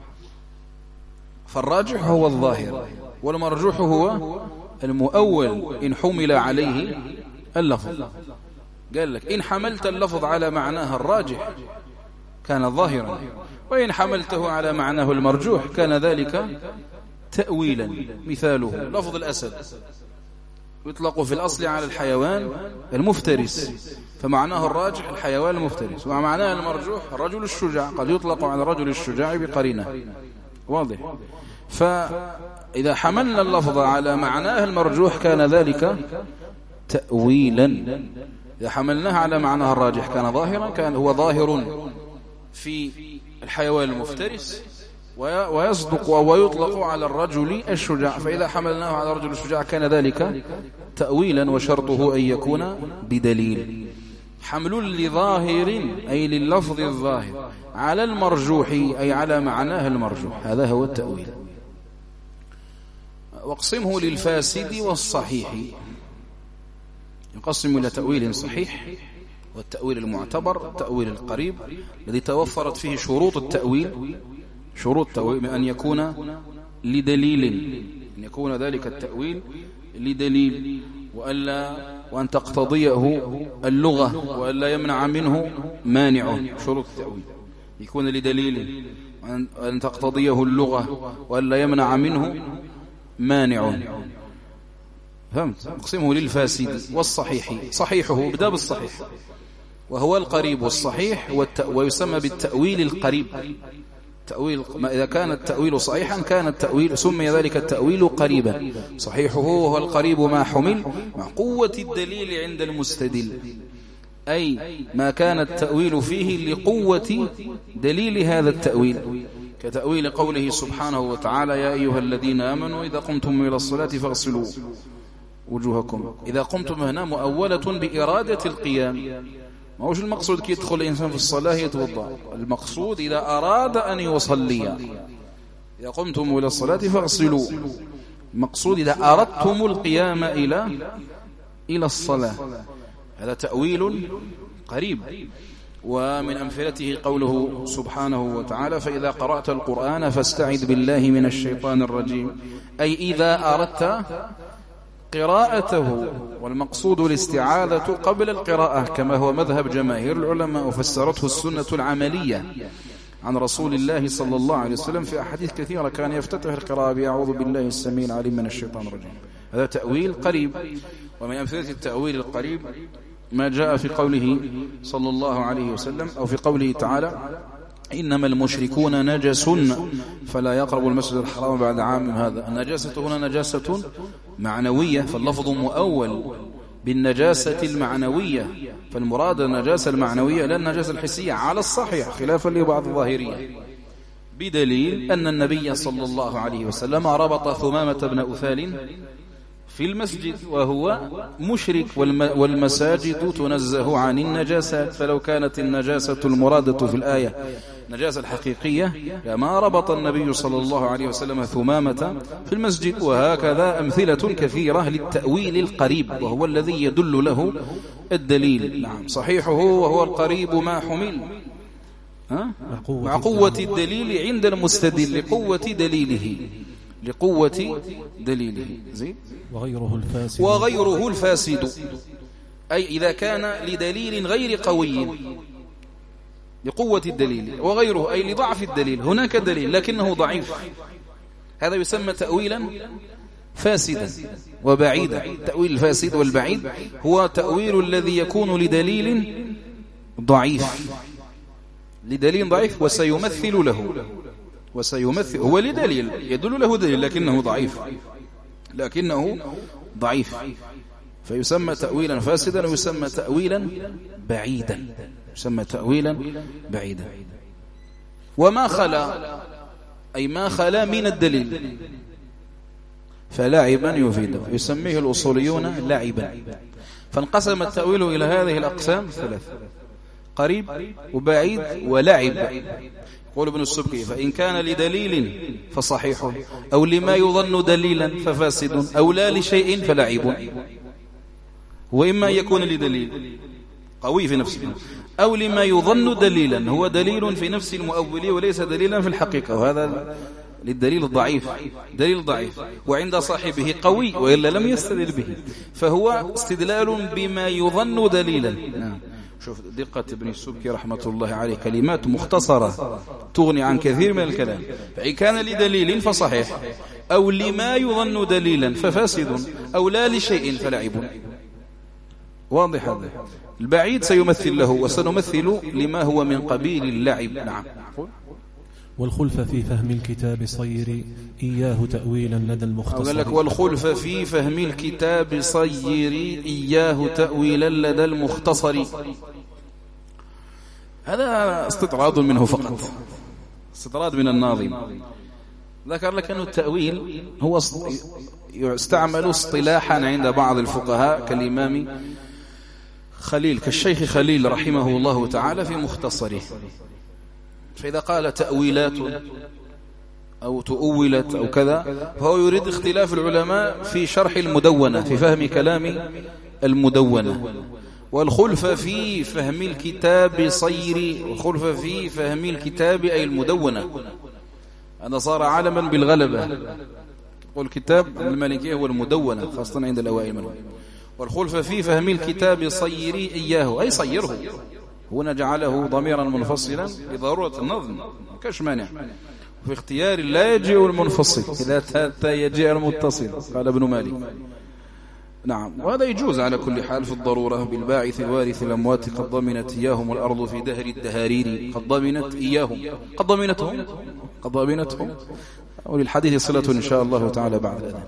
فالراجح هو الظاهر، والمرجوح هو المؤول إن حمل عليه اللفظ. قال لك إن حملت اللفظ على معناه الراجح كان ظاهرا، وإن حملته على معناه المرجوح كان ذلك تأويلا. مثاله لفظ الأسد يطلق في الأصل على الحيوان المفترس، فمعناه الراجح الحيوان المفترس، ومعناه المرجوح الرجل الشجاع، قد يطلق على الرجل الشجاع بقرينة. واضح؟ فإذا حملنا اللفظ على معناه المرجوح كان ذلك تأويلا. إذا حملناه على معناه الراجح كان ظاهرا، كان هو ظاهر في الحيوان المفترس، ويصدق ويطلق على الرجل الشجاع. فإذا حملناه على الرجل الشجاع كان ذلك تأويلا، وشرطه أن يكون بدليل. حمل لظاهر أي لللفظ الظاهر على المرجوح أي على معناه المرجوح، هذا هو التأويل. واقسمه للفاسد والصحيح. يقسم إلى تأويل صحيح، والتأويل المعتبر، التأويل القريب الذي توفرت فيه شروط التأويل، شروط التأويل أن يكون لدليل، أن يكون ذلك التأويل لدليل، وأن تقتضيه اللغة، وألا يمنع منه مانع. شروط التأويل يكون لدليل، وأن تقتضيه اللغة، وألا يمنع منه مانع. فهمت؟ اقسمه للفاسد والصحيح. صحيحه بدأ بالصحيح، وهو القريب والصحيح، ويسمى بالتأويل القريب. التأويل إذا كان التأويل صحيحا كان التأويل سمي ذلك التأويل قريبا. صحيحه هو القريب ما حمل مع قوة الدليل عند المستدل، أي ما كان التأويل فيه لقوة دليل هذا التأويل، كتأويل قوله سبحانه وتعالى: يا أيها الذين آمنوا إذا قمتم إلى الصلاة فاغسلوا وجوهكم. إذا قمتم هنا مؤولة بإرادة القيام، ما هوش المقصود كي يدخل الإنسان في الصلاة يتوضأ، المقصود إذا أراد أن يصلي. إذا قمتم إلى الصلاة فاغسلوا، المقصود إذا أردتم القيام إلى الصلاة. هذا تأويل قريب. ومن أمثلته قوله سبحانه وتعالى: فإذا قرأت القرآن فاستعذ بالله من الشيطان الرجيم، أي إذا أردت قراءته، والمقصود الاستعاذة قبل القراءة كما هو مذهب جماهير العلماء، وفسرته السنة العملية عن رسول الله صلى الله عليه وسلم في أحاديث كثيرة كان يفتتح القراءة بأعوذ بالله السميع العليم من الشيطان الرجيم. هذا تأويل قريب. ومن أمثلة التأويل القريب ما جاء في قوله صلى الله عليه وسلم أو في قوله تعالى: إنما المشركون نجس فلا يقربوا المسجد الحرام بعد عام هذا. النجاسة هنا نجاسة معنوية، فاللفظ مؤول بالنجاسة المعنوية، فالمراد النجاسة المعنوية لا النجاسة الحسية على الصحيح، خلافا لبعض الظاهرية، بدليل أن النبي صلى الله عليه وسلم ربط ثمامة بن أثال في المسجد وهو مشرك، والمساجد تنزه عن النجاسات، فلو كانت النجاسة المرادة في الآية نجاسة الحقيقية لما ربط النبي صلى الله عليه وسلم ثمامة في المسجد. وهكذا أمثلة كثيرة للتأويل القريب، وهو الذي يدل له الدليل. نعم، صحيحه وهو القريب ما حمل مع قوة الدليل عند المستدل، لقوة دليله. زين. وغيره الفاسد، أي إذا كان لدليل غير قوي، لقوة الدليل، وغيره أي لضعف الدليل. هناك دليل لكنه ضعيف، هذا يسمى تأويلا فاسدا وبعيدا. التأويل الفاسد والبعيد هو تأويل الذي يكون لدليل ضعيف، وسيمثل له، هو لدليل يدل له دليل لكنه ضعيف، فيسمى تأويلا فاسدا ويسمى تأويلا بعيدا. وما خلا، أي ما خلا من الدليل، فلاعبا يفيده، يسميه الأصوليون لاعبا. فانقسم التأويل إلى هذه الأقسام ثلاثة: قريب وبعيد ولعب. يقول ابن السبكي: فإن كان لدليل فصحيح، أو لما يظن دليلا ففاسد، أو لا لشيء فلعب. وإما يكون لدليل قوي في نفسه، أو لما يظن دليلا، هو دليل في نفس المؤول وليس دليلا في الحقيقة، وهذا للدليل الضعيف، دليل ضعيف وعند صاحبه قوي وإلا لم يستدل به، فهو استدلال بما يظن دليلا. شوف دقة ابن السبكي رحمة الله عليه، كلمات مختصرة تغني عن كثير من الكلام. فإن كان لدليل فصحيح، أو لما يظن دليلا ففاسد، أو لا لشيء فلعب. واضح هذا. البعيد سيمثل له، وسنمثل لما هو من قبيل اللعب. نعم. والخلف في فهم الكتاب صير إياه تأويلا لدى المختصر. قال لك: والخلف في فهم الكتاب صير إياه تأويلا لدى المختصر. هذا استطراد منه فقط، استطراد من الناظم. ذكر لك أن التأويل هو يستعمل اصطلاحا عند بعض الفقهاء كالإمام خليل، كالشيخ خليل رحمه الله تعالى في مختصره. فإذا قال تأويلات أو تؤولت أو كذا، فهو يريد اختلاف العلماء في شرح المدونة، في فهم كلام المدونة. والخلف في فهم الكتاب صير، والخلف في فهم الكتاب أي المدونة. هذا صار عالما بالغلبة. والكتاب المالكية هو المدونة خاصة عند الأوائل منهم. والخلف في فهم الكتاب صير إياه، أي صيره. هنا جعله ضميرا منفصلا لضرورة النظم، كاش مانع. في اختيار لا يجيء المنفصل إذا يجيء المتصل، قال ابن مالك. نعم. وهذا يجوز على كل حال في الضرورة. بالباعث الوارث الأموات قد ضمنت إياهم الأرض في دهر الدهارير قد ضمنت إياهم قد ضمنتهم وللحديث صلة إن شاء الله تعالى بعد الأذان.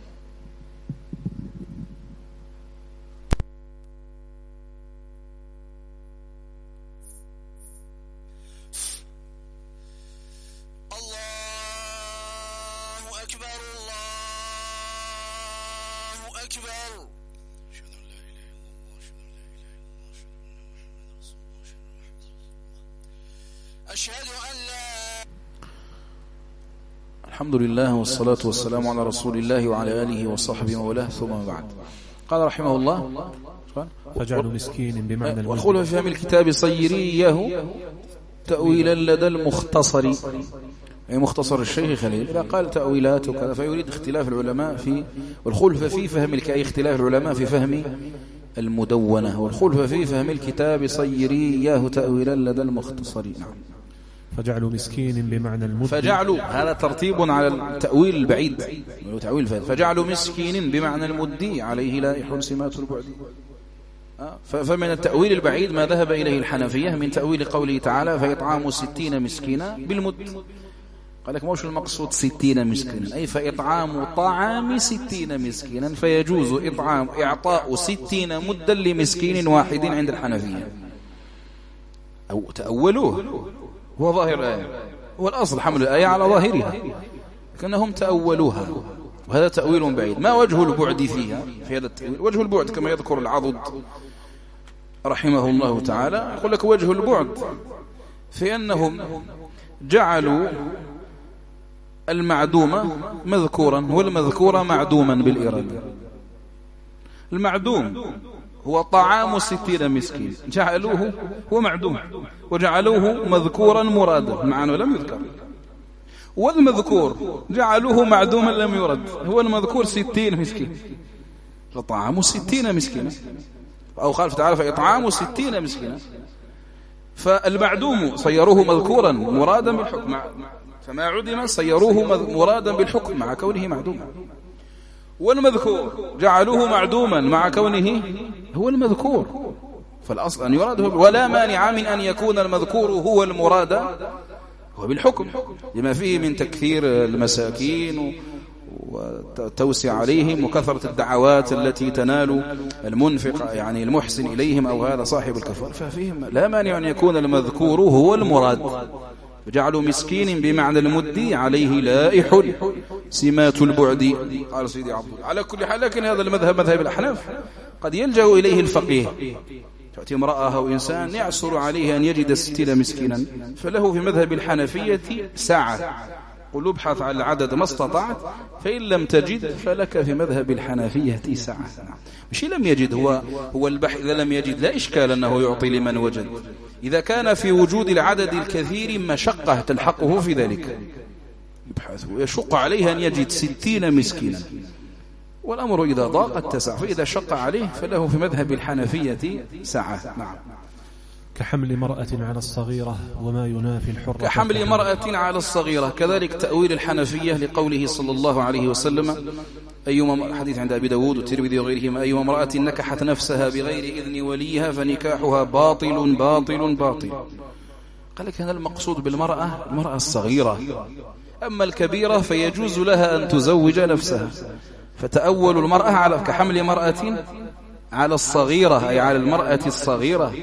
الحمد لله والصلاة والسلام على رسول الله وعلى آله وصحبه وله ثم بعد. قال رحمه الله فجعل مسكين بمعنى وخلف في فهم الكتاب صيري إياه تأويلا لدى المختصر، أي مختصر الشيخ خليل. إذا قال تأويلات وكذا فيريد اختلاف العلماء في والخلف في فهم أي اختلاف العلماء في فهم المدونة، والخلف في فهم الكتاب صيري إياه تأويلا لدى المختصر. نعم. فجعلوا مسكين بمعنى المد، فجعلوا هذا ترتيب على التأويل البعيد، تأويل فجعلوا مسكين بمعنى المدي عليه لائح سمات البعد. فمن التأويل البعيد ما ذهب إليه الحنفية من تأويل قوله تعالى فإطعام 60 مسكينا بالمد. قال لك موش المقصود 60 مسكينا، أي فإطعام طعام 60 مسكينا، فيجوز إعطاء 60 مدا لمسكين واحد عند الحنفية. أو تأولوه، هو ظاهر الآية، والأصل حمل الآية على ظاهرها، لكنهم تأولوها، وهذا تأويل بعيد. ما وجه البعد فيها في هذا التأويل؟ وجه البعد كما يذكر العضد رحمه الله تعالى، يقول لك وجه البعد في أنهم جعلوا المعدوم مذكورا والمذكور معدوما بالإرادة. المعدوم هو طعام 60 مسكين، جعلوه هو معدوم وجعلوه مذكورا مرادا مع أنه لم يذكر، والمذكور جعلوه معدوما لم يرد، هو المذكور 60 مسكين، فطعام 60 مسكين، أو قال تعالى فإطعام 60 مسكين، فالمعدوم صيروه مذكورا مرادا بالحكم، فما عدم صيروه مرادا بالحكم مع كونه معدوما، والمذكور جعلوه معدوما مع كونه هو المذكور، فالأصل أن يراد، ولا مانع من أن يكون المذكور هو المراد هو بالحكم، لما فيه من تكثير المساكين وتوسع عليهم وكثرة الدعوات التي تنال المنفق يعني المحسن إليهم أو هذا صاحب الكفار، ففيهم لا مانع أن يكون المذكور هو المراد. فجعلوا مسكين بمعنى المدي عليه لائح سمات البعد. قال سيدي عبد الله على كل حال، لكن هذا المذهب مذهب الأحناف قد يلجأ إليه الفقيه. تأتي امرأة أو إنسان يعسر عليه أن يجد 60 مسكينا، فله في مذهب الحنفية ساعة، قل ابحث عن العدد ما استطعت، فإن لم تجد فلك في مذهب الحنفية ساعة. مش لم يجد، هو البحث، إذا لم يجد لا إشكال أنه يعطي لمن وجد، إذا كان في وجود العدد الكثير مشقة تلحقه في ذلك، يبحث ويشق عليه أن يجد 60 مسكينا، والأمر إذا ضاق اتسع، فإذا شق عليه فله في مذهب الحنفية ساعة. نعم. كحمل مرأة على الصغيرة وما ينافي الحرة، كحمل مرأة على الصغيرة، كذلك تأويل الحنفية لقوله صلى الله عليه وسلم أيما حديث عند أبي داود والترمذي وغيرهما أيما امرأة نكحت نفسها بغير إذن وليها فنكاحها باطل باطل باطل. قال لك هذا المقصود بالمرأة المرأة الصغيرة، أما الكبيرة فيجوز لها أن تزوج نفسها، فتأول المرأة على كحمل مرأة على الصغيرة أي على المرأة الصغيرة،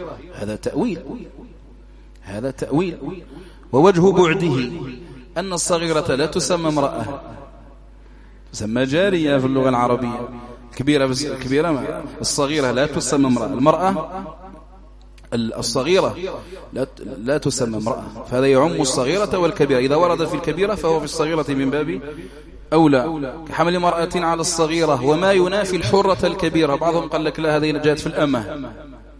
هذا تأويل. ووجه بعده أن الصغيرة لا تسمى امرأة، تسمى جارية في اللغة العربية، الكبيرة الصغيرة لا تسمى امرأة، المرأة الصغيرة لا تسمى امرأة، فهذا يعم الصغيرة والكبيرة، إذا ورد في الكبيرة فهو في الصغيرة من باب أولى. كحمل مرأة على الصغيرة وما ينافي الحرة الكبيرة. بعضهم قال لك لا، هذه جاءت في الأمة،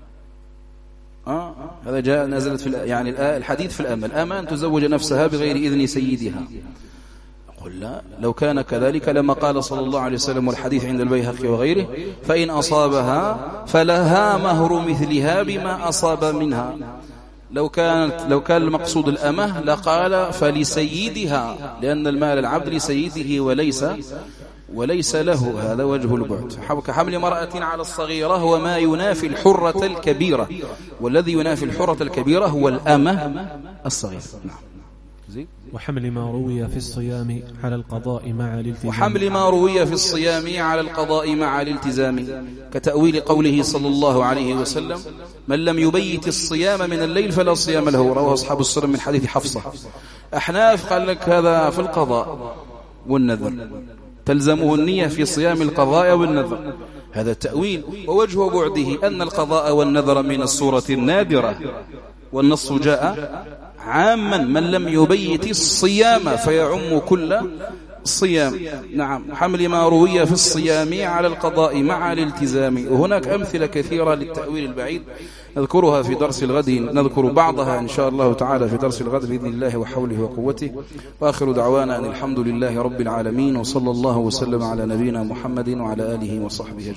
هذا جاء نزلت في يعني الحديث في الأمة أن تزوج نفسها بغير إذن سيدها. قل لا، لو كان كذلك لما قال صلى الله عليه وسلم والحديث عند البيهقي وغيره فإن أصابها فلها مهر مثلها بما أصاب منها. لو كان المقصود الأمة لقال فلسيدها، لأن المال العبد لسيده وليس وليس له، هذا وجه البعد. كحمل امرأة على الصغيرة وما ينافي الحرة الكبيرة، والذي ينافي الحرة الكبيرة هو الأمة الصغيرة. نعم. وحمل ما روي في الصيام على القضاء مع الالتزام. وحمل ما روي في الصيام على القضاء مع الالتزام، كتأويل قوله صلى الله عليه وسلم: من لم يبيت الصيام من الليل فلا صيام له، رواه أصحاب السنن من حديث حفصة. أحناف قال لك هذا في القضاء والنذر، تلزمه النية في صيام القضاء والنذر، هذا التأويل. ووجه بعده أن القضاء والنذر من الصورة النادرة، والنص جاء عاما: من لم يبيت الصيام فيعم كل الصيام. نعم. حمل ما روي في الصيام على القضاء مع الالتزام. وهناك أمثلة كثيرة للتأويل البعيد نذكرها في درس الغد، نذكر بعضها إن شاء الله تعالى في درس الغد بإذن الله وحوله وقوته. وآخر دعوانا أن الحمد لله رب العالمين، وصلى الله وسلم على نبينا محمد وعلى آله وصحبه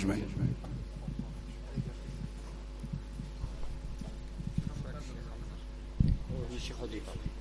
أجمعين.